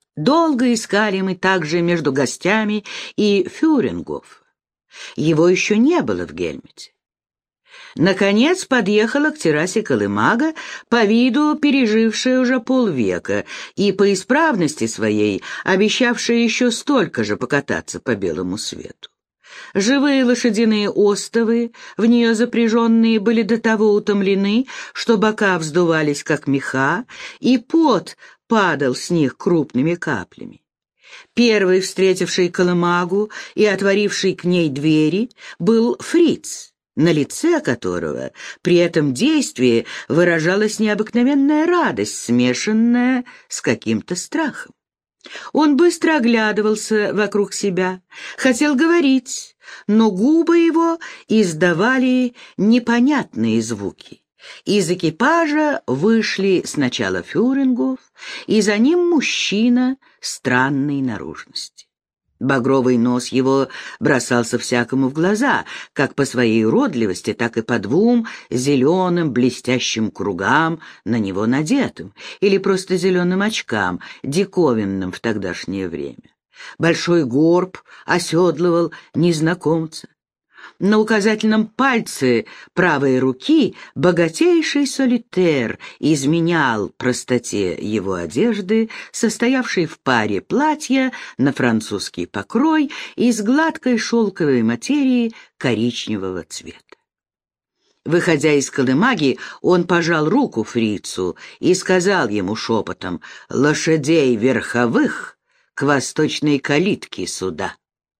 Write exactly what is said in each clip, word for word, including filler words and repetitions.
Долго искали мы также между гостями и Фюрингофа. Его еще не было в Гельмете. Наконец подъехала к террасе колымага, по виду пережившая уже полвека и по исправности своей обещавшая еще столько же покататься по белому свету. Живые лошадиные остовы, в нее запряженные, были до того утомлены, что бока вздувались, как меха, и пот падал с них крупными каплями. Первый, встретивший колымагу и отворивший к ней двери, был фриц, на лице которого при этом действии выражалась необыкновенная радость, смешанная с каким-то страхом. Он быстро оглядывался вокруг себя, хотел говорить, но губы его издавали непонятные звуки. Из экипажа вышли сначала Фюрингоф, и за ним мужчина странной наружности. Багровый нос его бросался всякому в глаза, как по своей уродливости, так и по двум зеленым блестящим кругам на него надетым, или просто зеленым очкам, диковинным в тогдашнее время. Большой горб оседлывал незнакомца. На указательном пальце правой руки богатейший солитер изменял простоте его одежды, состоявшей в паре платья на французский покрой из гладкой шелковой материи коричневого цвета. Выходя из колымаги, он пожал руку фрицу и сказал ему шепотом: «Лошадей верховых к восточной калитке суда».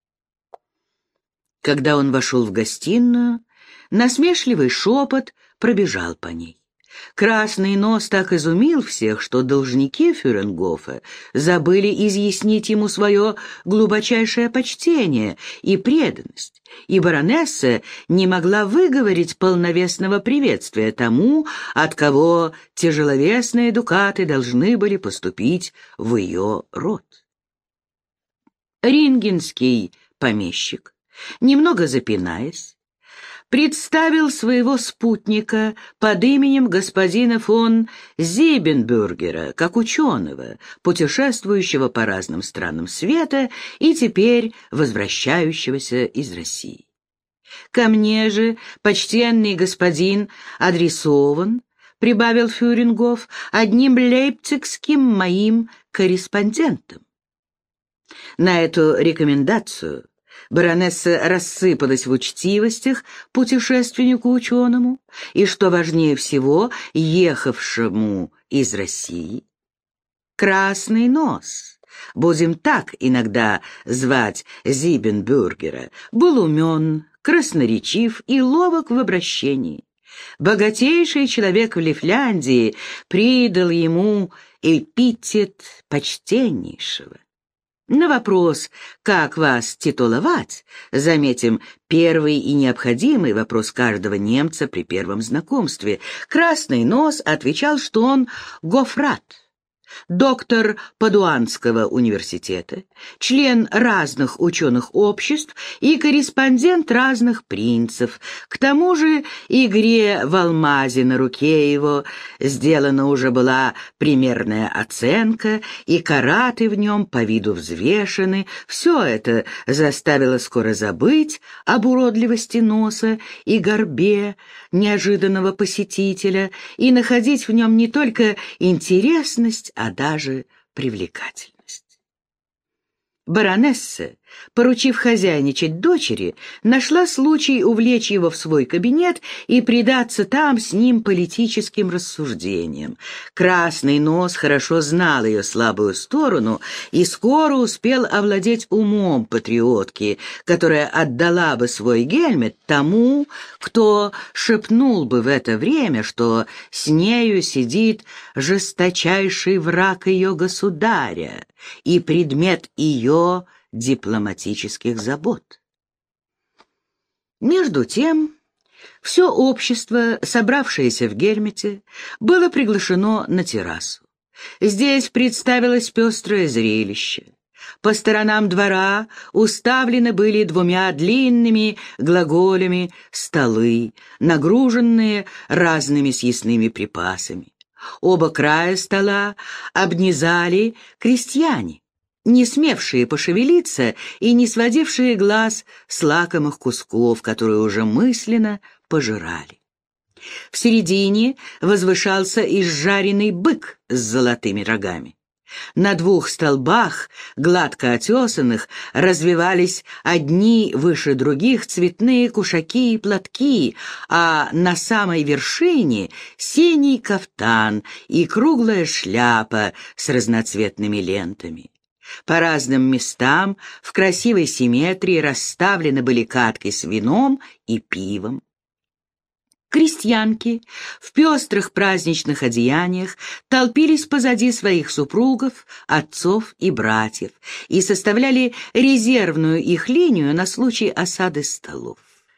Когда он вошел в гостиную, насмешливый шепот пробежал по ней. Красный нос так изумил всех, что должники Фюрингофа забыли изъяснить ему свое глубочайшее почтение и преданность, и баронесса не могла выговорить полновесного приветствия тому, от кого тяжеловесные дукаты должны были поступить в ее род. Рингенский помещик, немного запинаясь, представил своего спутника под именем господина фон Зибенбюргера, как ученого, путешествующего по разным странам света и теперь возвращающегося из России. «Ко мне же, почтенный господин, адресован, — прибавил Фюрингоф, — одним лейпцигским моим корреспондентом». На эту рекомендацию баронесса рассыпалась в учтивостях путешественнику-ученому и, что важнее всего, ехавшему из России. Красный нос, будем так иногда звать Зибенбюргера, был умен, красноречив и ловок в обращении. Богатейший человек в Лифляндии придал ему эпитет почтеннейшего. На вопрос, как вас титуловать, заметим, первый и необходимый вопрос каждого немца при первом знакомстве, Красный нос отвечал, что он гофрат, доктор Падуанского университета, член разных ученых обществ и корреспондент разных принцев. К тому же игре в алмазе на руке его сделана уже была примерная оценка, и караты в нем по виду взвешены. Все это заставило скоро забыть об уродливости носа и горбе неожиданного посетителя и находить в нем не только интересность, а даже привлекательность. Баронесса, поручив хозяйничать дочери, нашла случай увлечь его в свой кабинет и предаться там с ним политическим рассуждениям. Красный нос хорошо знал ее слабую сторону и скоро успел овладеть умом патриотки, которая отдала бы свой гельмет тому, кто шепнул бы в это время, что с нею сидит жесточайший враг ее государя и предмет ее дипломатических забот. Между тем, все общество, собравшееся в Гельмете, было приглашено на террасу. Здесь представилось пестрое зрелище. По сторонам двора уставлены были двумя длинными глаголями столы, нагруженные разными съестными припасами. Оба края стола обнизали крестьяне. не смевшие пошевелиться и не сводившие глаз с лакомых кусков, которые уже мысленно пожирали. В середине возвышался изжаренный бык с золотыми рогами. На двух столбах, гладко отесанных, развивались одни выше других цветные кушаки и платки, а на самой вершине синий кафтан и круглая шляпа с разноцветными лентами. По разным местам в красивой симметрии расставлены были катки с вином и пивом. Крестьянки в пестрых праздничных одеяниях толпились позади своих супругов, отцов и братьев и составляли резервную их линию на случай осады столов.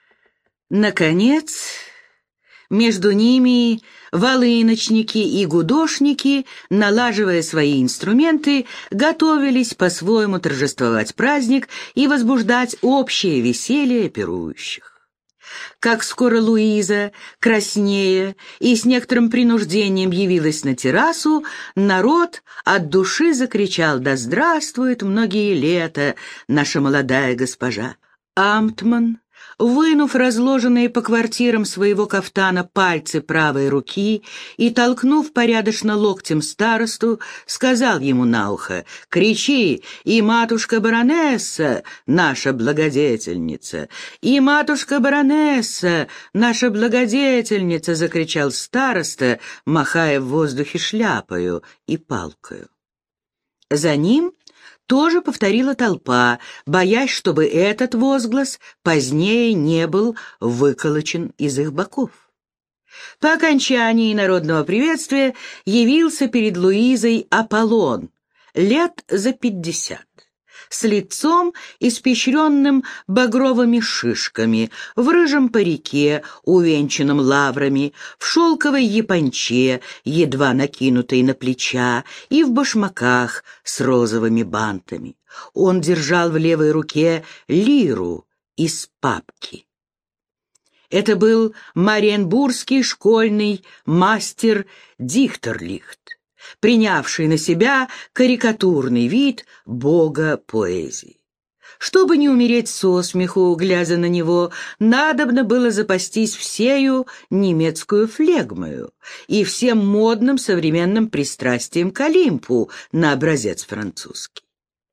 Наконец, между ними волыночники и гудошники, налаживая свои инструменты, готовились по-своему торжествовать праздник и возбуждать общее веселье пирующих. Как скоро Луиза, краснея и с некоторым принуждением явилась на террасу, народ от души закричал: «Да здравствует многие лета наша молодая госпожа!» Амтман, вынув разложенные по квартирам своего кафтана пальцы правой руки и толкнув порядочно локтем старосту, сказал ему на ухо: «Кричи, и матушка-баронесса, наша благодетельница! И матушка-баронесса, наша благодетельница!» — закричал староста, махая в воздухе шляпою и палкою. За ним тоже повторила толпа, боясь, чтобы этот возглас позднее не был выколочен из их боков. По окончании народного приветствия явился перед Луизой Аполлон, лет за пятьдесят, с лицом, испещренным багровыми шишками, в рыжем парике, увенчанном лаврами, в шелковой японче, едва накинутой на плеча, и в башмаках с розовыми бантами. Он держал в левой руке лиру из папки. Это был мариенбургский школьный мастер Дихтерлихт, принявший на себя карикатурный вид бога поэзии. Чтобы не умереть со смеху, глядя на него, надобно было запастись всею немецкую флегмою и всем модным современным пристрастием к Олимпу на образец французский.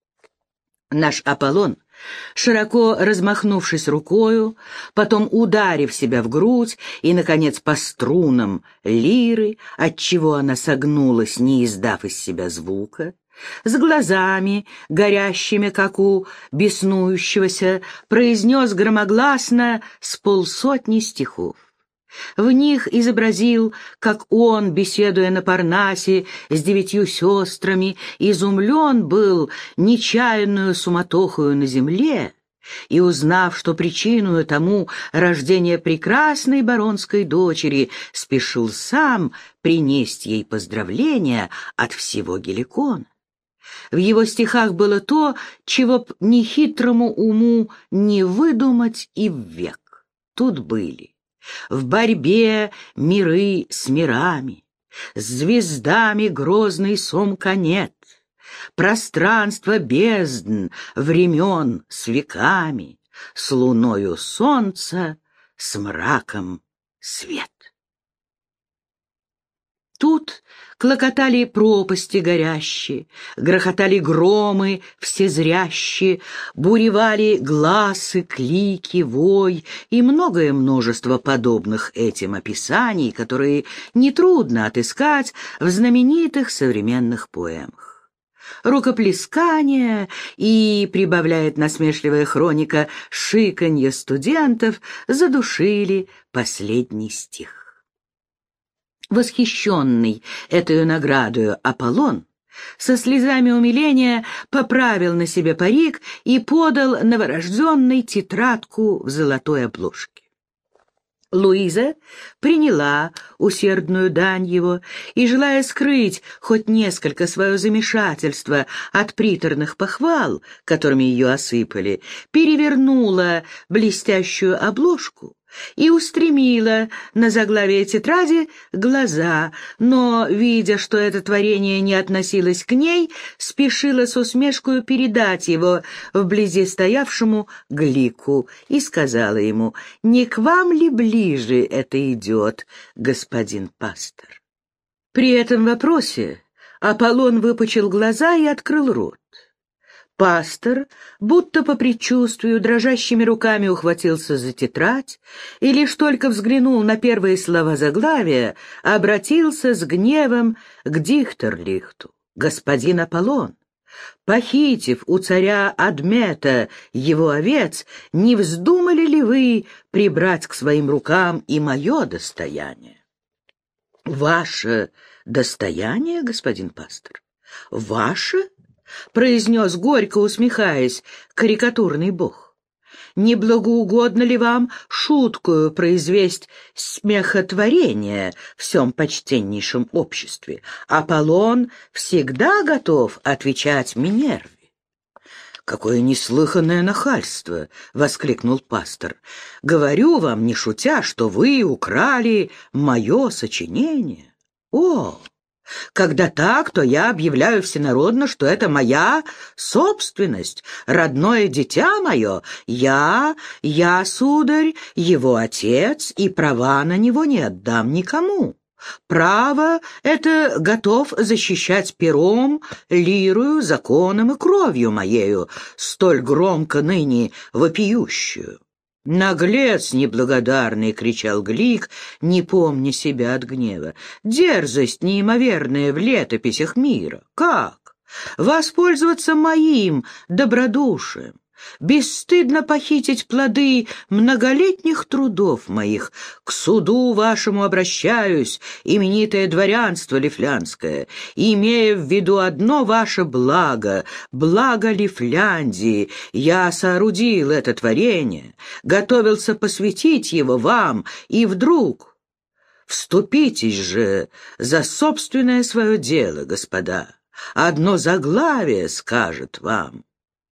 Наш Аполлон, широко размахнувшись рукою, потом ударив себя в грудь и, наконец, по струнам лиры, отчего она согнулась, не издав из себя звука, с глазами, горящими, как у беснующегося, произнес громогласно с полсотни стихов. В них изобразил, как он, беседуя на Парнасе с девятью сестрами, изумлен был нечаянную суматохою на земле, и, узнав, что причиною тому рождение прекрасной баронской дочери, спешил сам принести ей поздравления от всего Геликона. В его стихах было то, чего б нехитрому уму не выдумать и ввек. Тут были: в борьбе миры с мирами, с звездами грозный сом конет, пространство бездн, времен с веками, с луною солнца, с мраком свет. Тут клокотали пропасти горящие, грохотали громы всезрящие, буревали гласы, клики, вой и многое множество подобных этим описаний, которые нетрудно отыскать в знаменитых современных поэмах. Рукоплескание и, прибавляет насмешливая хроника, шиканье студентов задушили последний стих. Восхищенный этой наградою Аполлон со слезами умиления поправил на себе парик и подал новорожденной тетрадку в золотой обложке. Луиза приняла усердную дань его и, желая скрыть хоть несколько свое замешательство от приторных похвал, которыми ее осыпали, перевернула блестящую обложку и устремила на заглавие тетради глаза, но, видя, что это творение не относилось к ней, спешила с усмешкой передать его вблизи стоявшему Глику и сказала ему: «Не к вам ли ближе это идет, господин пастор?» При этом вопросе Аполлон выпучил глаза и открыл рот. Пастор, будто по предчувствию, дрожащими руками ухватился за тетрадь и лишь только взглянул на первые слова заглавия, обратился с гневом к Дихтерлихту. «Господин Аполлон, похитив у царя Адмета его овец, не вздумали ли вы прибрать к своим рукам и мое достояние?» «Ваше достояние, господин пастор? Ваше?» — произнес, горько усмехаясь, карикатурный бог. «Не благоугодно ли вам шуткую произвесть смехотворение в всем почтеннейшем обществе? Аполлон всегда готов отвечать Минерве». «Какое неслыханное нахальство!» — воскликнул пастор. «Говорю вам, не шутя, что вы украли мое сочинение. О! Когда так, то я объявляю всенародно, что это моя собственность, родное дитя мое. Я, я, сударь, его отец, и права на него не отдам никому. Право это готов защищать пером, лирою, законом и кровью моею, столь громко ныне вопиющую». «Наглец неблагодарный!» — кричал Глик, не помня себя от гнева. «Дерзость неимоверная в летописях мира! Как? Воспользоваться моим добродушием, бесстыдно похитить плоды многолетних трудов моих. К суду вашему обращаюсь, именитое дворянство лифлянское, имея в виду одно ваше благо, благо Лифляндии. Я соорудил это творение, готовился посвятить его вам, и вдруг... Вступитесь же за собственное свое дело, господа. Одно заглавие скажет вам.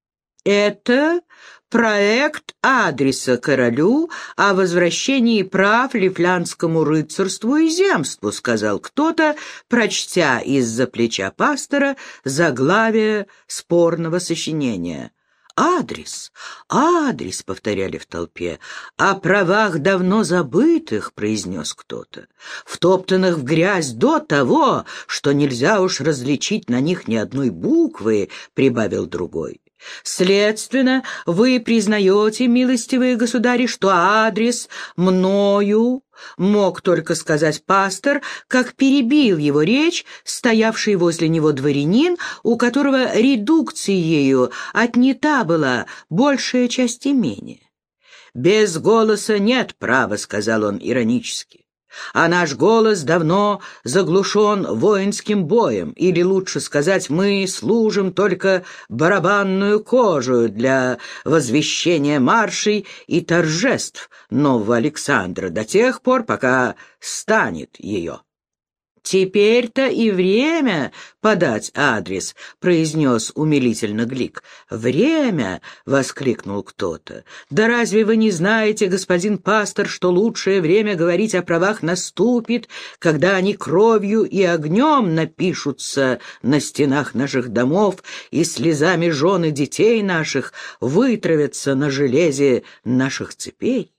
Это проект адреса королю о возвращении прав лифлянскому рыцарству и земству, сказал кто-то, прочтя из-за плеча пастора заглавие спорного сочинения. «Адрес, адрес», — повторяли в толпе. «О правах давно забытых», — произнес кто-то, «втоптанных в грязь до того, что нельзя уж различить на них ни одной буквы», — прибавил другой. «Следственно, вы признаете, милостивые государи, что адрес мною мог только сказать пастор, как перебил его речь стоявший возле него дворянин, у которого редукцией отнята была большая часть имения. «Без голоса нет права», — сказал он иронически. «А наш голос давно заглушен воинским боем, или, лучше сказать, мы служим только барабанную кожу для возвещения маршей и торжеств нового Александра до тех пор, пока станет ее». «Теперь-то и время подать адрес», — произнес умилительно Глик. «Время!» — воскликнул кто-то. «Да разве вы не знаете, господин пастор, что лучшее время говорить о правах наступит, когда они кровью и огнем напишутся на стенах наших домов и слезами жен и детей наших вытравятся на железе наших цепей?»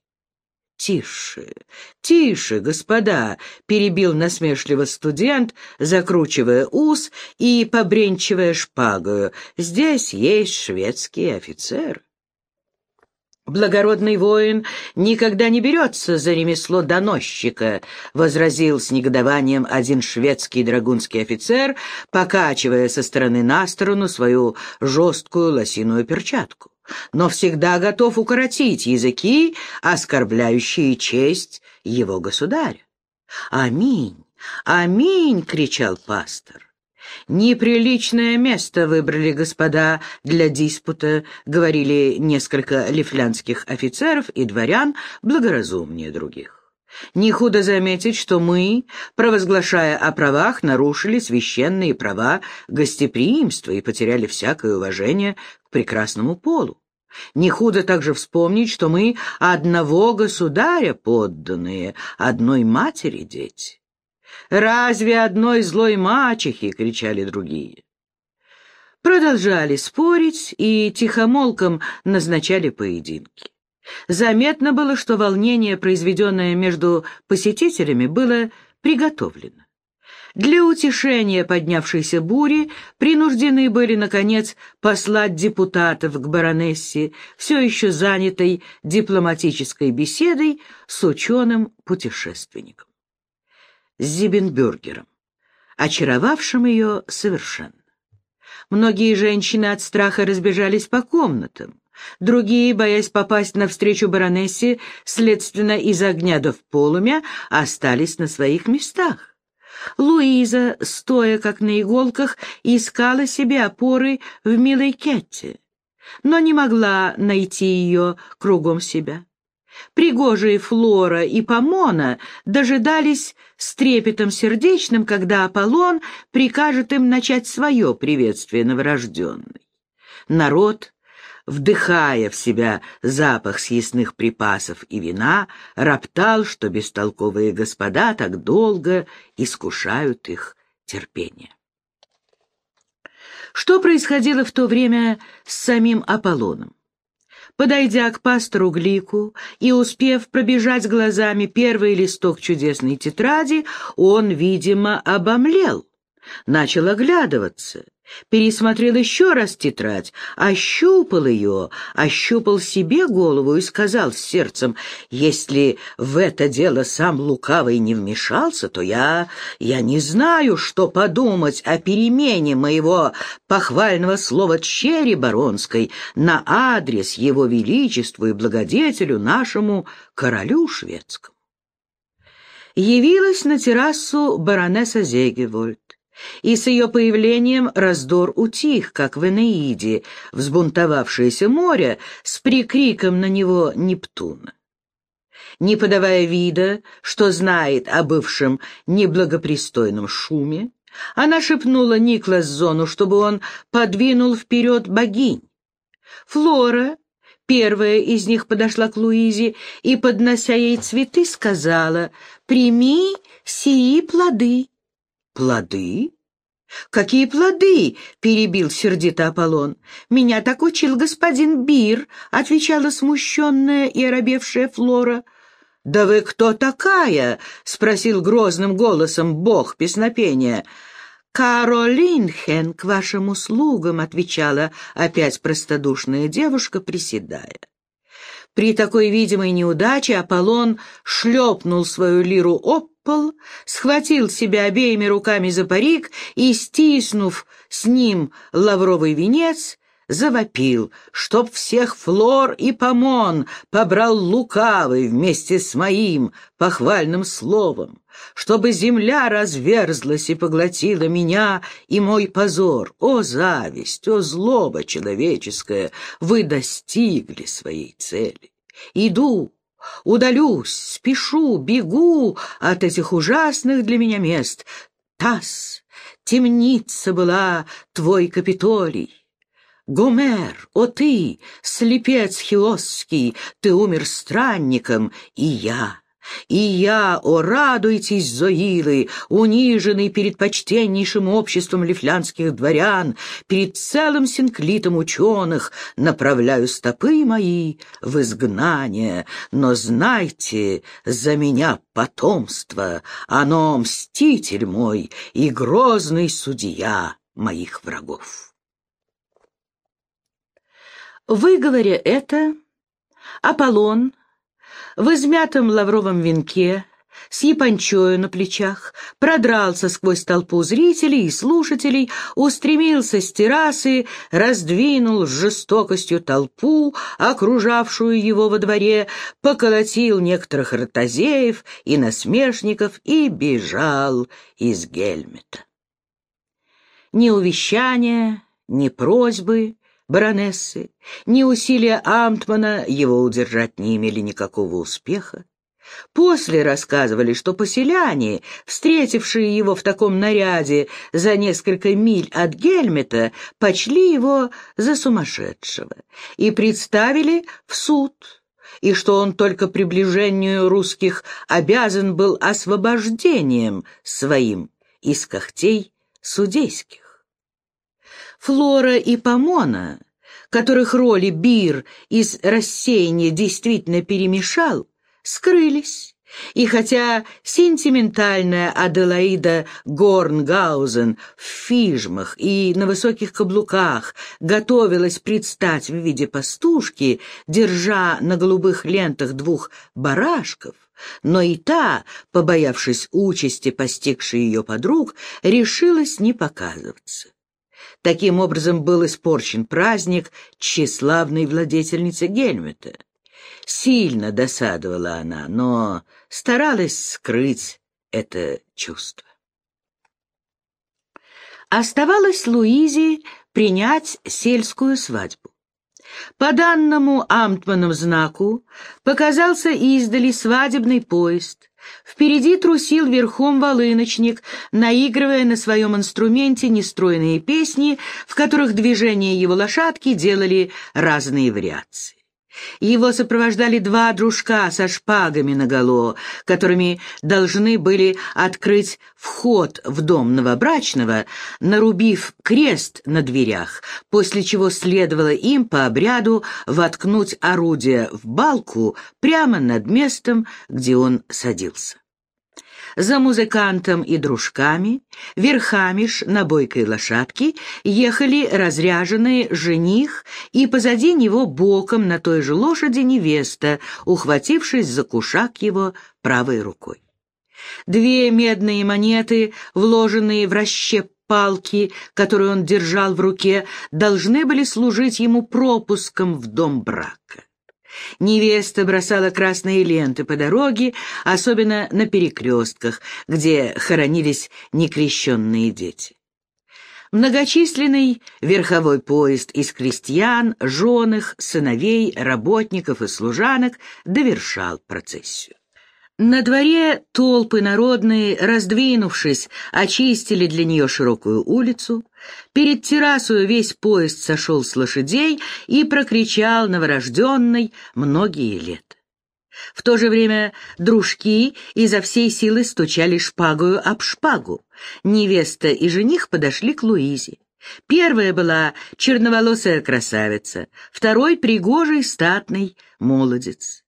«Тише, тише, господа!» — перебил насмешливо студент, закручивая ус и побренчивая шпагою. «Здесь есть шведские офицеры». «Благородный воин никогда не берется за ремесло доносчика», — возразил с негодованием один шведский драгунский офицер, покачивая со стороны на сторону свою жесткую лосиную перчатку. «Но всегда готов укоротить языки, оскорбляющие честь его государя». «Аминь! Аминь!» — кричал пастор. «Неприличное место выбрали, господа, для диспута», — говорили несколько лифлянских офицеров и дворян, благоразумнее других. «Не худо заметить, что мы, провозглашая о правах, нарушили священные права гостеприимства и потеряли всякое уважение к прекрасному полу. Не худо также вспомнить, что мы одного государя подданные, одной матери дети. «Разве одной злой мачехи?» — кричали другие. Продолжали спорить и тихомолком назначали поединки. Заметно было, что волнение, произведенное между посетителями, было приготовлено. Для утешения поднявшейся бури принуждены были, наконец, послать депутатов к баронессе, все еще занятой дипломатической беседой с ученым-путешественником, с Зибенбюргером, очаровавшим ее совершенно. Многие женщины от страха разбежались по комнатам, другие, боясь попасть навстречу баронессе, следственно, из огня до в полумя, остались на своих местах. Луиза, стоя как на иголках, искала себе опоры в милой Кетте, но не могла найти ее кругом себя. Пригожие Флора и Помона дожидались с трепетом сердечным, когда Аполлон прикажет им начать свое приветствие новорожденной. Народ, вдыхая в себя запах съестных припасов и вина, роптал, что бестолковые господа так долго искушают их терпение. Что происходило в то время с самим Аполлоном? Подойдя к пастору Глику и успев пробежать глазами первый листок чудесной тетради, он, видимо, обомлел, начал оглядываться, пересмотрел еще раз тетрадь, ощупал ее, ощупал себе голову и сказал с сердцем: «Если в это дело сам лукавый не вмешался, то я... я не знаю, что подумать о перемене моего похвального слова черри баронской на адрес его величеству и благодетелю нашему королю шведскому». Явилась на террасу баронесса Зегевольд, и с ее появлением раздор утих, как в Энеиде, взбунтовавшееся море с прикриком на него Нептуна. Не подавая вида, что знает о бывшем неблагопристойном шуме, она шепнула Никласзону, чтобы он подвинул вперед богинь. Флора, первая из них, подошла к Луизе и, поднося ей цветы, сказала: «Прими сии плоды». «Плоды? Какие плоды?» — перебил сердито Аполлон. «Меня так учил господин Бир», — отвечала смущенная и оробевшая Флора. «Да вы кто такая?» — спросил грозным голосом бог песнопения. «Каролинхен, к вашим услугам», — отвечала опять простодушная девушка, приседая. При такой видимой неудаче Аполлон шлепнул свою лиру об пол, схватил себя обеими руками за парик и, стиснув с ним лавровый венец, завопил, чтоб всех Флор и Помон побрал лукавый вместе с моим похвальным словом, чтобы земля разверзлась и поглотила меня и мой позор. О, зависть, о, злоба человеческая, вы достигли своей цели. Иду, удалюсь, спешу, бегу от этих ужасных для меня мест. Тасс, темница была твой Капитолий. Гомер, о ты, слепец хиосский, ты умер странником, и я, и я, о, радуйтесь, Зоилы, униженный перед почтеннейшим обществом лифлянских дворян, перед целым синклитом ученых, направляю стопы мои в изгнание, но знайте, за меня потомство, оно мститель мой и грозный судья моих врагов. Выговоря это, Аполлон в измятом лавровом венке с япончою на плечах продрался сквозь толпу зрителей и слушателей, устремился с террасы, раздвинул с жестокостью толпу, окружавшую его во дворе, поколотил некоторых ротозеев и насмешников и бежал из Гельмета. Ни увещания, ни просьбы баронессы, ни усилия Амтмана его удержать не имели никакого успеха. После рассказывали, что поселяне, встретившие его в таком наряде за несколько миль от Гельмета, почли его за сумасшедшего и представили в суд, и что он только приближению русских обязан был освобождением своим из когтей судейских. Флора и Помона, которых роли Бир из рассеяния действительно перемешал, скрылись, и хотя сентиментальная Аделаида Горнгаузен в фижмах и на высоких каблуках готовилась предстать в виде пастушки, держа на голубых лентах двух барашков, но и та, побоявшись участи, постигшей ее подруг, решилась не показываться. Таким образом был испорчен праздник тщеславной владетельницы Гельмета. Сильно досадовала она, но старалась скрыть это чувство. Оставалось Луизе принять сельскую свадьбу. По данному амтманом знаку показался издали свадебный поезд. Впереди трусил верхом волыночник, наигрывая на своем инструменте нестройные песни, в которых движения его лошадки делали разные вариации. Его сопровождали два дружка со шпагами наголо, которыми должны были открыть вход в дом новобрачного, нарубив крест на дверях, после чего следовало им по обряду воткнуть орудие в балку прямо над местом, где он садился. За музыкантом и дружками, верхами ж на бойкой лошадке, ехали разряженные жених и позади него боком на той же лошади невеста, ухватившись за кушак его правой рукой. Две медные монеты, вложенные в расщеп палки, которую он держал в руке, должны были служить ему пропуском в дом брака. Невеста бросала красные ленты по дороге, особенно на перекрестках, где хоронились некрещенные дети. Многочисленный верховой поезд из крестьян, жен их, сыновей, работников и служанок довершал процессию. На дворе толпы народные, раздвинувшись, очистили для нее широкую улицу. Перед террасою весь поезд сошел с лошадей и прокричал новорожденной многие лета. В то же время дружки изо всей силы стучали шпагою об шпагу. Невеста и жених подошли к Луизе. Первая была черноволосая красавица, второй — пригожий статный молодец.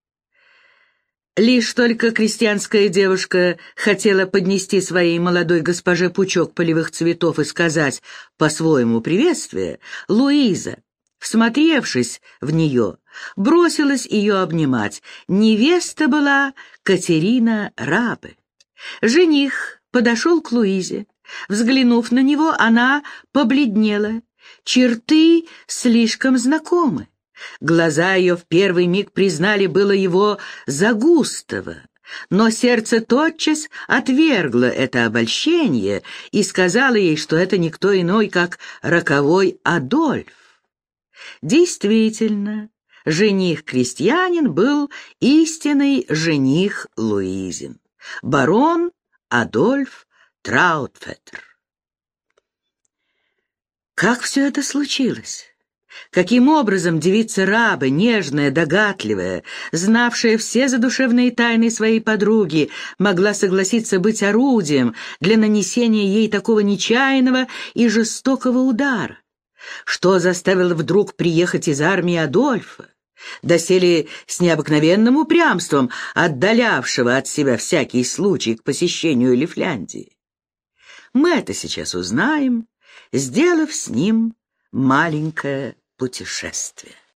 Лишь только крестьянская девушка хотела поднести своей молодой госпоже пучок полевых цветов и сказать по-своему приветствие, Луиза, всмотревшись в нее, бросилась ее обнимать. Невеста была Катерина Рабе. Жених подошел к Луизе. Взглянув на него, она побледнела. Черты слишком знакомы. Глаза ее в первый миг признали было его за Густава, но сердце тотчас отвергло это обольщение и сказало ей, что это никто иной, как роковой Адольф. Действительно, жених-крестьянин был истинный жених Луизин, барон Адольф Траутфеттер. Как все это случилось? Каким образом девица Рабе, нежная, догадливая, знавшая все задушевные тайны своей подруги, могла согласиться быть орудием для нанесения ей такого нечаянного и жестокого удара? Что заставило вдруг приехать из армии Адольфа, доселе с необыкновенным упрямством отдалявшего от себя всякий случай к посещению Лифляндии? Мы это сейчас узнаем, сделав с ним маленькое путешествие.